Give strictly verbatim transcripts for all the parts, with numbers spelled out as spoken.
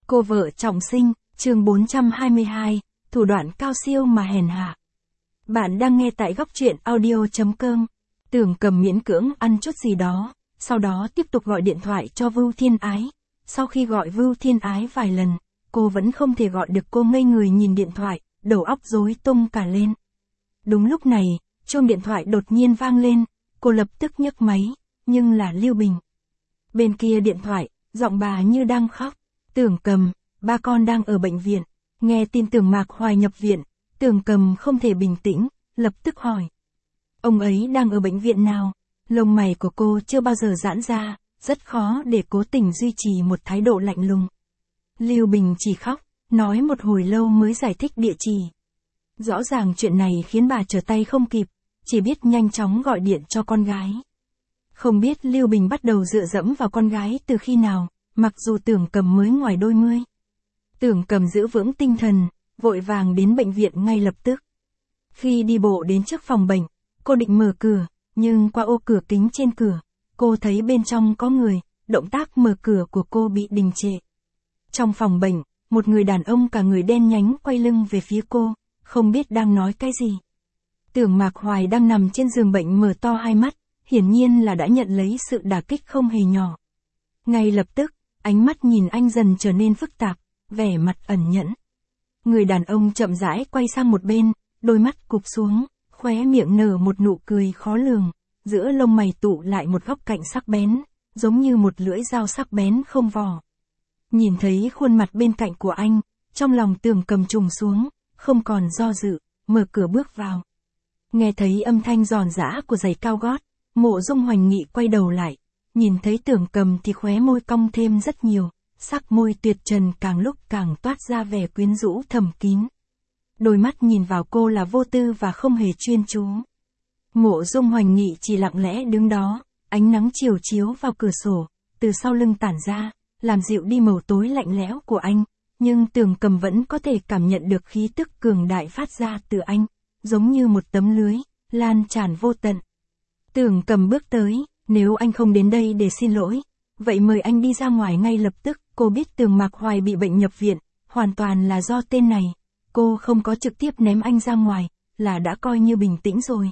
Cô vợ trọng sinh, chương bốn trăm hai mươi hai, thủ đoạn cao siêu mà hèn hạ. Bạn đang nghe tại góc truyện audio.com. Tưởng Cầm miễn cưỡng ăn chút gì đó, sau đó tiếp tục gọi điện thoại cho Vưu Thiên Ái. Sau khi gọi Vưu Thiên Ái vài lần, cô vẫn không thể gọi được, cô ngây người nhìn điện thoại, đầu óc rối tung cả lên. Đúng lúc này, chuông điện thoại đột nhiên vang lên, cô lập tức nhấc máy, nhưng là Lưu Bình. Bên kia điện thoại, giọng bà như đang khóc. Tưởng Cầm, ba con đang ở bệnh viện. Nghe tin Tưởng Mạc Hoài nhập viện, Tưởng Cầm không thể bình tĩnh, lập tức hỏi. Ông ấy đang ở bệnh viện nào? Lông mày của cô chưa bao giờ giãn ra, rất khó để cố tình duy trì một thái độ lạnh lùng. Lưu Bình chỉ khóc, nói một hồi lâu mới giải thích địa chỉ. Rõ ràng chuyện này khiến bà trở tay không kịp, chỉ biết nhanh chóng gọi điện cho con gái. Không biết Lưu Bình bắt đầu dựa dẫm vào con gái từ khi nào, mặc dù Tưởng Cầm mới ngoài đôi mươi. Tưởng Cầm giữ vững tinh thần, vội vàng đến bệnh viện ngay lập tức. Khi đi bộ đến trước phòng bệnh, cô định mở cửa, nhưng qua ô cửa kính trên cửa, cô thấy bên trong có người, động tác mở cửa của cô bị đình trệ. Trong phòng bệnh, một người đàn ông cả người đen nhánh quay lưng về phía cô, không biết đang nói cái gì. Tưởng Mạc Hoài đang nằm trên giường bệnh mở to hai mắt, hiển nhiên là đã nhận lấy sự đả kích không hề nhỏ. Ngay lập tức, ánh mắt nhìn anh dần trở nên phức tạp, vẻ mặt ẩn nhẫn. Người đàn ông chậm rãi quay sang một bên, đôi mắt cụp xuống, khóe miệng nở một nụ cười khó lường, giữa lông mày tụ lại một góc cạnh sắc bén, giống như một lưỡi dao sắc bén không vỏ. Nhìn thấy khuôn mặt bên cạnh của anh, trong lòng Tưởng Cầm trùng xuống, không còn do dự, mở cửa bước vào. Nghe thấy âm thanh giòn giã của giày cao gót, Mộ Dung Hoành Nghị quay đầu lại, nhìn thấy Tưởng Cầm thì khóe môi cong thêm rất nhiều, sắc môi tuyệt trần càng lúc càng toát ra vẻ quyến rũ thầm kín. Đôi mắt nhìn vào cô là vô tư và không hề chuyên chú. Mộ Dung Hoành Nghị chỉ lặng lẽ đứng đó, ánh nắng chiều chiếu vào cửa sổ, từ sau lưng tản ra, làm dịu đi màu tối lạnh lẽo của anh, nhưng Tưởng Cầm vẫn có thể cảm nhận được khí tức cường đại phát ra từ anh, giống như một tấm lưới, lan tràn vô tận. Tưởng Cầm bước tới, nếu anh không đến đây để xin lỗi, vậy mời anh đi ra ngoài ngay lập tức. Cô biết Tưởng Mạc Hoài bị bệnh nhập viện, hoàn toàn là do tên này. Cô không có trực tiếp ném anh ra ngoài, là đã coi như bình tĩnh rồi.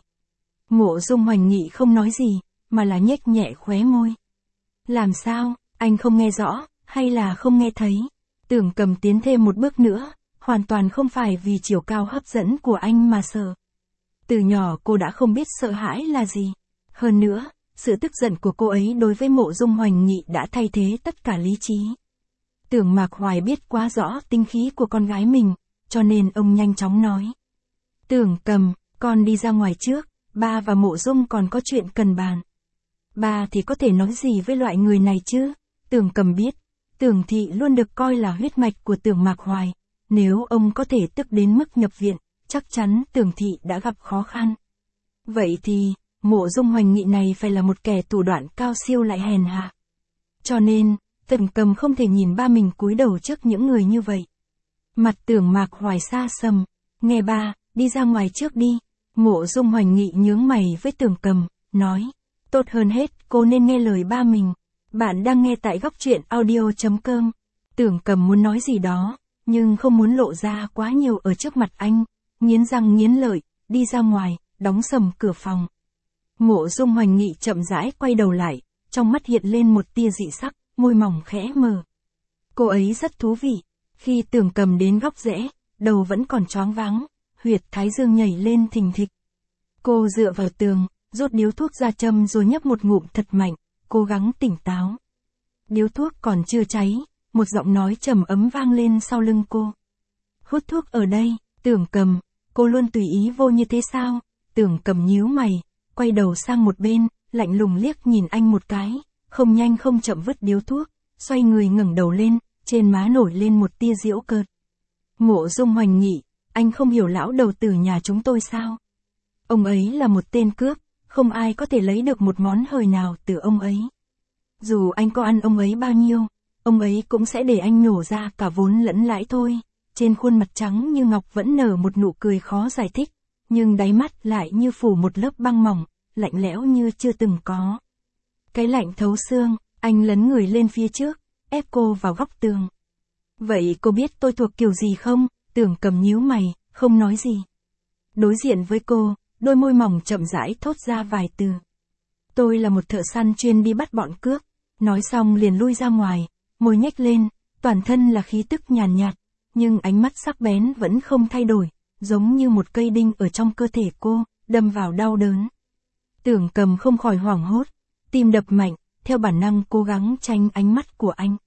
Mộ Dung Hoành Nghị không nói gì, mà là nhếch nhẹ khóe môi. Làm sao, anh không nghe rõ, hay là không nghe thấy? Tưởng Cầm tiến thêm một bước nữa, hoàn toàn không phải vì chiều cao hấp dẫn của anh mà sợ. Từ nhỏ cô đã không biết sợ hãi là gì. Hơn nữa, sự tức giận của cô ấy đối với Mộ Dung Hoành Nghị đã thay thế tất cả lý trí. Tưởng Mạc Hoài biết quá rõ tinh khí của con gái mình, cho nên ông nhanh chóng nói. Tưởng Cầm, con đi ra ngoài trước, ba và Mộ Dung còn có chuyện cần bàn. Ba thì có thể nói gì với loại người này chứ? Tưởng Cầm biết, Tưởng Thị luôn được coi là huyết mạch của Tưởng Mạc Hoài. Nếu ông có thể tức đến mức nhập viện, chắc chắn Tưởng Thị đã gặp khó khăn. Vậy thì, Mộ Dung Hoành Nghị này phải là một kẻ thủ đoạn cao siêu lại hèn hạ. Cho nên, Tưởng Cầm không thể nhìn ba mình cúi đầu trước những người như vậy. Mặt Tưởng Mạc Hoài xa sầm, nghe ba, đi ra ngoài trước đi. Mộ Dung Hoành Nghị nhướng mày với Tưởng Cầm, nói, tốt hơn hết cô nên nghe lời ba mình. Bạn đang nghe tại góc truyện audio.com. Tưởng Cầm muốn nói gì đó, nhưng không muốn lộ ra quá nhiều ở trước mặt anh, nghiến răng nghiến lợi, đi ra ngoài, đóng sầm cửa phòng. Mộ Dung Hoành Nghị chậm rãi quay đầu lại, trong mắt hiện lên một tia dị sắc, môi mỏng khẽ mờ. Cô ấy rất thú vị. Khi Tưởng Cầm đến góc rẽ, đầu vẫn còn choáng váng, huyệt thái dương nhảy lên thình thịch. Cô dựa vào tường, rút điếu thuốc ra châm rồi nhấp một ngụm thật mạnh, cố gắng tỉnh táo. Điếu thuốc còn chưa cháy, một giọng nói trầm ấm vang lên sau lưng cô. Hút thuốc ở đây, Tưởng Cầm, cô luôn tùy ý vô như thế sao? Tưởng Cầm nhíu mày, quay đầu sang một bên, lạnh lùng liếc nhìn anh một cái, không nhanh không chậm vứt điếu thuốc, xoay người ngẩng đầu lên, trên má nổi lên một tia giễu cợt. Mộ Dung Hoành Nghị, anh không hiểu lão đầu tử nhà chúng tôi sao? Ông ấy là một tên cướp, không ai có thể lấy được một món hời nào từ ông ấy. Dù anh có ăn ông ấy bao nhiêu, ông ấy cũng sẽ để anh nhổ ra cả vốn lẫn lãi thôi. Trên khuôn mặt trắng như ngọc vẫn nở một nụ cười khó giải thích, nhưng đáy mắt lại như phủ một lớp băng mỏng, lạnh lẽo như chưa từng có. Cái lạnh thấu xương, anh lấn người lên phía trước, ép cô vào góc tường. Vậy cô biết tôi thuộc kiểu gì không? Tưởng Cầm nhíu mày, không nói gì. Đối diện với cô, đôi môi mỏng chậm rãi thốt ra vài từ. Tôi là một thợ săn chuyên đi bắt bọn cướp. Nói xong liền lui ra ngoài, môi nhếch lên, toàn thân là khí tức nhàn nhạt, nhưng ánh mắt sắc bén vẫn không thay đổi, giống như một cây đinh ở trong cơ thể cô, đâm vào đau đớn. Tưởng Cầm không khỏi hoảng hốt, tim đập mạnh, theo bản năng cố gắng tránh ánh mắt của anh.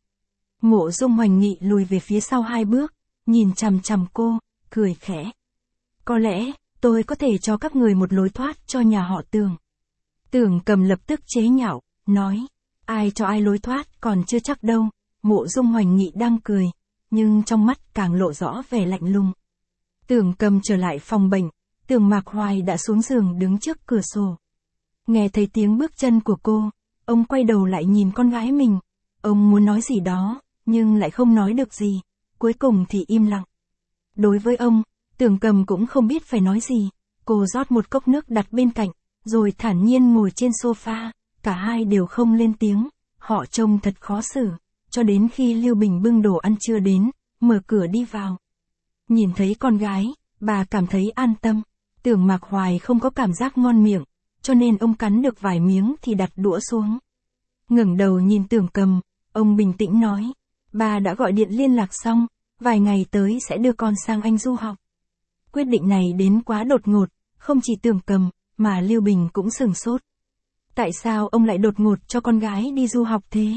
Mộ Dung Hoành Nghị lùi về phía sau hai bước, nhìn chằm chằm cô, cười khẽ. Có lẽ, tôi có thể cho các người một lối thoát cho nhà họ Tưởng. Tưởng Cầm lập tức chế nhạo, nói, ai cho ai lối thoát còn chưa chắc đâu. Mộ Dung Hoành Nghị đang cười, nhưng trong mắt càng lộ rõ vẻ lạnh lùng. Tưởng Cầm trở lại phòng bệnh, Tưởng Mạc Hoài đã xuống giường đứng trước cửa sổ. Nghe thấy tiếng bước chân của cô, ông quay đầu lại nhìn con gái mình. Ông muốn nói gì đó, nhưng lại không nói được gì, cuối cùng thì im lặng. Đối với ông, Tưởng Cầm cũng không biết phải nói gì. Cô rót một cốc nước đặt bên cạnh, rồi thản nhiên ngồi trên sofa, cả hai đều không lên tiếng, họ trông thật khó xử, cho đến khi Lưu Bình bưng đồ ăn trưa đến, mở cửa đi vào. Nhìn thấy con gái, bà cảm thấy an tâm. Tưởng Mạc Hoài không có cảm giác ngon miệng, cho nên ông cắn được vài miếng thì đặt đũa xuống. Ngẩng đầu nhìn Tưởng Cầm, ông bình tĩnh nói, bà đã gọi điện liên lạc xong, vài ngày tới sẽ đưa con sang Anh du học. Quyết định này đến quá đột ngột, không chỉ Tưởng Cầm, mà Lưu Bình cũng sửng sốt. Tại sao ông lại đột ngột cho con gái đi du học thế?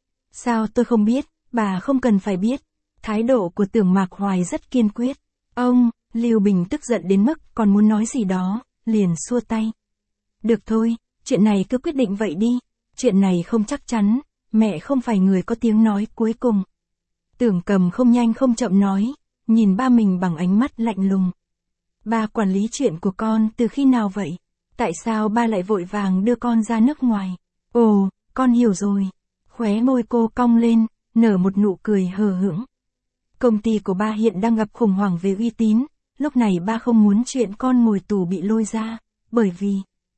Sao tôi không biết, bà không cần phải biết. Thái độ của Tưởng Mạc Hoài rất kiên quyết. Ông, Lưu Bình tức giận đến mức còn muốn nói gì đó, liền xua tay. Được thôi, chuyện này cứ quyết định vậy đi. Chuyện này không chắc chắn, mẹ không phải người có tiếng nói cuối cùng. Tưởng Cầm không nhanh không chậm nói, nhìn ba mình bằng ánh mắt lạnh lùng. Ba quản lý chuyện của con từ khi nào vậy? Tại sao ba lại vội vàng đưa con ra nước ngoài? Ồ, con hiểu rồi. Khóe môi cô cong lên, nở một nụ cười hờ hững. Công ty của ba hiện đang gặp khủng hoảng về uy tín, lúc này ba không muốn chuyện con ngồi tù bị lôi ra, bởi vì...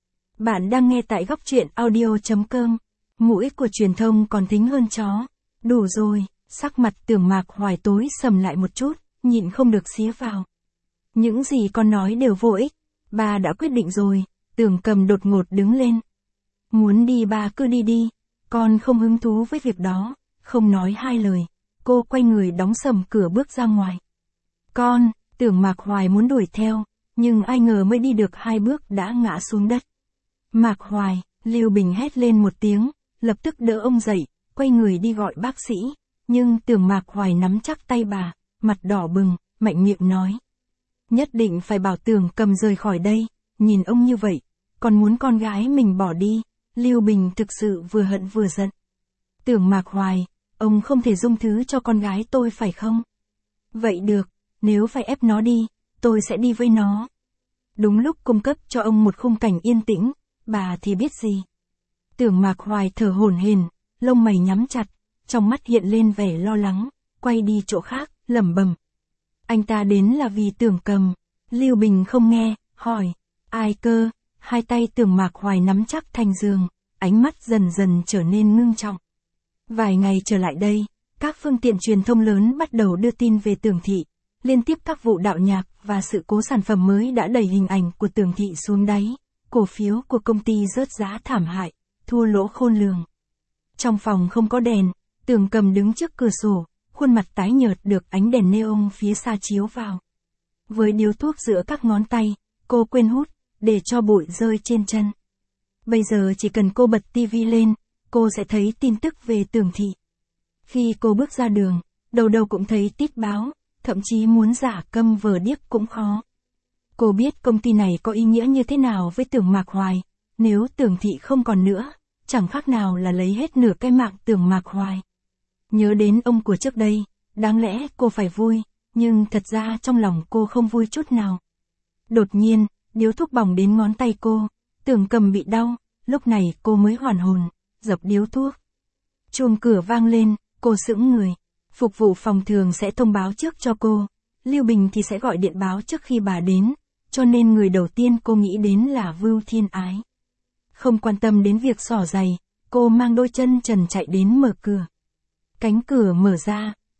Bạn đang nghe tại góc truyện audio chấm com, mũi của truyền thông còn thính hơn chó. Đủ rồi, sắc mặt Tưởng Mạc Hoài tối sầm lại một chút, nhịn không được xía vào. Những gì con nói đều vô ích, ba đã quyết định rồi. Tưởng Cầm đột ngột đứng lên. Muốn đi ba cứ đi đi, con không hứng thú với việc đó. Không nói hai lời, cô quay người đóng sầm cửa bước ra ngoài. Con, Tưởng Mạc Hoài muốn đuổi theo, nhưng ai ngờ mới đi được hai bước đã ngã xuống đất. Mạc Hoài, Lưu Bình hét lên một tiếng, lập tức đỡ ông dậy, quay người đi gọi bác sĩ. Nhưng Tưởng Mạc Hoài nắm chắc tay bà, mặt đỏ bừng, mạnh miệng nói. Nhất định phải bảo Tưởng Cầm rời khỏi đây. Nhìn ông như vậy, còn muốn con gái mình bỏ đi, Lưu Bình thực sự vừa hận vừa giận. Tưởng Mạc Hoài, ông không thể dung thứ cho con gái tôi phải không? Vậy được, nếu phải ép nó đi, tôi sẽ đi với nó. Đúng lúc cung cấp cho ông một khung cảnh yên tĩnh, bà thì biết gì. Tưởng Mạc Hoài thở hổn hển, lông mày nhắm chặt, trong mắt hiện lên vẻ lo lắng, quay đi chỗ khác, lẩm bẩm. Anh ta đến là vì Tưởng Cầm. Lưu Bình không nghe, hỏi. Ai cơ? Hai tay Tưởng Mạc Hoài nắm chắc thành giường, ánh mắt dần dần trở nên ngưng trọng. Vài ngày trở lại đây, các phương tiện truyền thông lớn bắt đầu đưa tin về Tưởng Thị. Liên tiếp các vụ đạo nhạc và sự cố sản phẩm mới đã đẩy hình ảnh của Tưởng Thị xuống đáy. Cổ phiếu của công ty rớt giá thảm hại, thua lỗ khôn lường. Trong phòng không có đèn, Tưởng Cầm đứng trước cửa sổ, khuôn mặt tái nhợt được ánh đèn neon phía xa chiếu vào. Với điếu thuốc giữa các ngón tay, cô quên hút, để cho bụi rơi trên chân. Bây giờ chỉ cần cô bật tivi lên, cô sẽ thấy tin tức về Tưởng Thị. Khi cô bước ra đường, đầu đầu cũng thấy tít báo, thậm chí muốn giả câm vờ điếc cũng khó. Cô biết công ty này có ý nghĩa như thế nào với Tưởng Mạc Hoài, nếu Tưởng Thị không còn nữa, chẳng khác nào là lấy hết nửa cái mạng Tưởng Mạc Hoài. Nhớ đến ông của trước đây, đáng lẽ cô phải vui, nhưng thật ra trong lòng cô không vui chút nào. Đột nhiên, điếu thuốc bỏng đến ngón tay cô, Tưởng Cầm bị đau, lúc này cô mới hoàn hồn, dập điếu thuốc. Chuông cửa vang lên, cô sững người. Phục vụ phòng thường sẽ thông báo trước cho cô, Lưu Bình thì sẽ gọi điện báo trước khi bà đến, cho nên người đầu tiên cô nghĩ đến là Vưu Thiên Ái. Không quan tâm đến việc xỏ giày, cô mang đôi chân trần chạy đến mở cửa. Cánh cửa mở ra,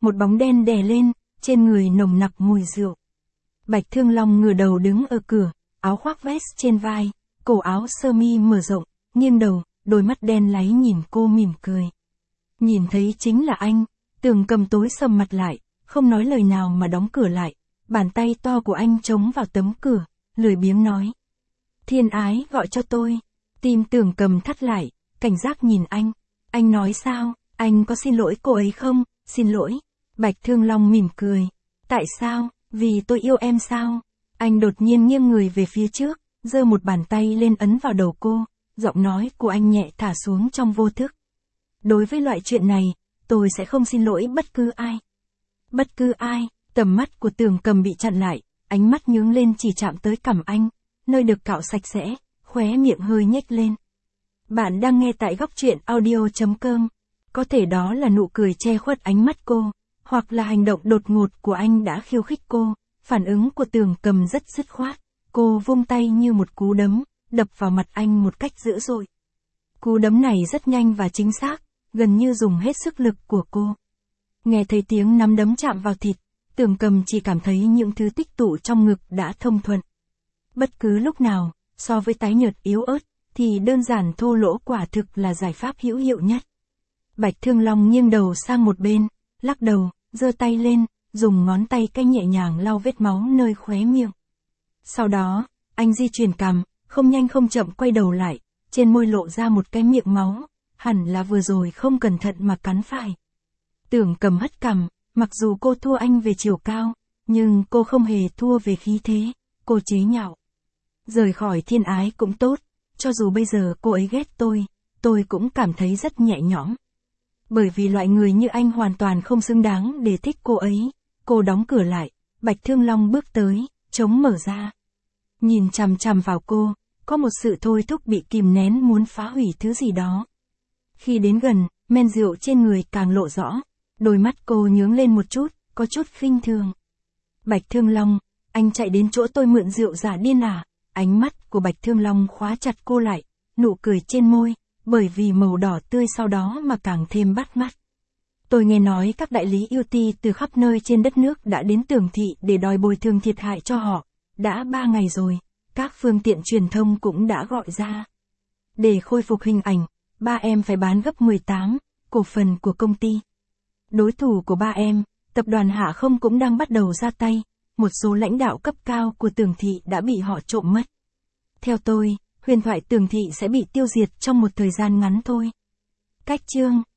một bóng đen đè lên, trên người nồng nặc mùi rượu. Bạch Thương Long ngửa đầu đứng ở cửa, áo khoác vest trên vai, cổ áo sơ mi mở rộng, nghiêng đầu, đôi mắt đen láy nhìn cô mỉm cười. Nhìn thấy chính là anh, Tưởng Cầm tối sầm mặt lại, không nói lời nào mà đóng cửa lại, bàn tay to của anh chống vào tấm cửa, lười biếng nói. Thiên Ái gọi cho tôi. Tim Tưởng Cầm thắt lại, cảnh giác nhìn anh. Anh nói sao, anh có xin lỗi cô ấy không? Xin lỗi. Bạch Thương Long mỉm cười. Tại sao? Vì tôi yêu em sao? Anh đột nhiên nghiêng người về phía trước, giơ một bàn tay lên ấn vào đầu cô, giọng nói của anh nhẹ thả xuống trong vô thức. Đối với loại chuyện này, tôi sẽ không xin lỗi bất cứ ai. Bất cứ ai, tầm mắt của Tưởng Cầm bị chặn lại, ánh mắt nhướng lên chỉ chạm tới cằm anh, nơi được cạo sạch sẽ, khóe miệng hơi nhếch lên. Bạn đang nghe tại góc truyện audio chấm com. Có thể đó là nụ cười che khuất ánh mắt cô, hoặc là hành động đột ngột của anh đã khiêu khích cô. Phản ứng của Tưởng Cầm rất dứt khoát, cô vung tay như một cú đấm, đập vào mặt anh một cách dữ dội. Cú đấm này rất nhanh và chính xác, gần như dùng hết sức lực của cô. Nghe thấy tiếng nắm đấm chạm vào thịt, Tưởng Cầm chỉ cảm thấy những thứ tích tụ trong ngực đã thông thuận. Bất cứ lúc nào, so với tái nhợt yếu ớt, thì đơn giản thô lỗ quả thực là giải pháp hữu hiệu nhất. Bạch Thương Long nghiêng đầu sang một bên, lắc đầu, giơ tay lên, dùng ngón tay cái nhẹ nhàng lau vết máu nơi khóe miệng. Sau đó, anh di chuyển cằm, không nhanh không chậm quay đầu lại, trên môi lộ ra một cái miệng máu, hẳn là vừa rồi không cẩn thận mà cắn phải. Tưởng Cầm hất cằm, mặc dù cô thua anh về chiều cao, nhưng cô không hề thua về khí thế, cô chế nhạo. Rời khỏi Thiên Ái cũng tốt, cho dù bây giờ cô ấy ghét tôi, tôi cũng cảm thấy rất nhẹ nhõm. Bởi vì loại người như anh hoàn toàn không xứng đáng để thích cô ấy. Cô đóng cửa lại, Bạch Thương Long bước tới, trống mở ra. Nhìn chằm chằm vào cô, có một sự thôi thúc bị kìm nén muốn phá hủy thứ gì đó. Khi đến gần, men rượu trên người càng lộ rõ, đôi mắt cô nhướng lên một chút, có chút khinh thường. Bạch Thương Long, anh chạy đến chỗ tôi mượn rượu giả điên à? Ánh mắt của Bạch Thương Long khóa chặt cô lại, nụ cười trên môi, bởi vì màu đỏ tươi sau đó mà càng thêm bắt mắt. Tôi nghe nói các đại lý ưu ti từ khắp nơi trên đất nước đã đến Tưởng thị để đòi bồi thường thiệt hại cho họ. Đã ba ngày rồi, các phương tiện truyền thông cũng đã gọi ra. Để khôi phục hình ảnh, ba em phải bán gấp mười tám cổ phần của công ty. Đối thủ của ba em, tập đoàn Hạ Không cũng đang bắt đầu ra tay. Một số lãnh đạo cấp cao của Tưởng thị đã bị họ trộm mất. Theo tôi, huyền thoại Tưởng thị sẽ bị tiêu diệt trong một thời gian ngắn thôi. Cách chương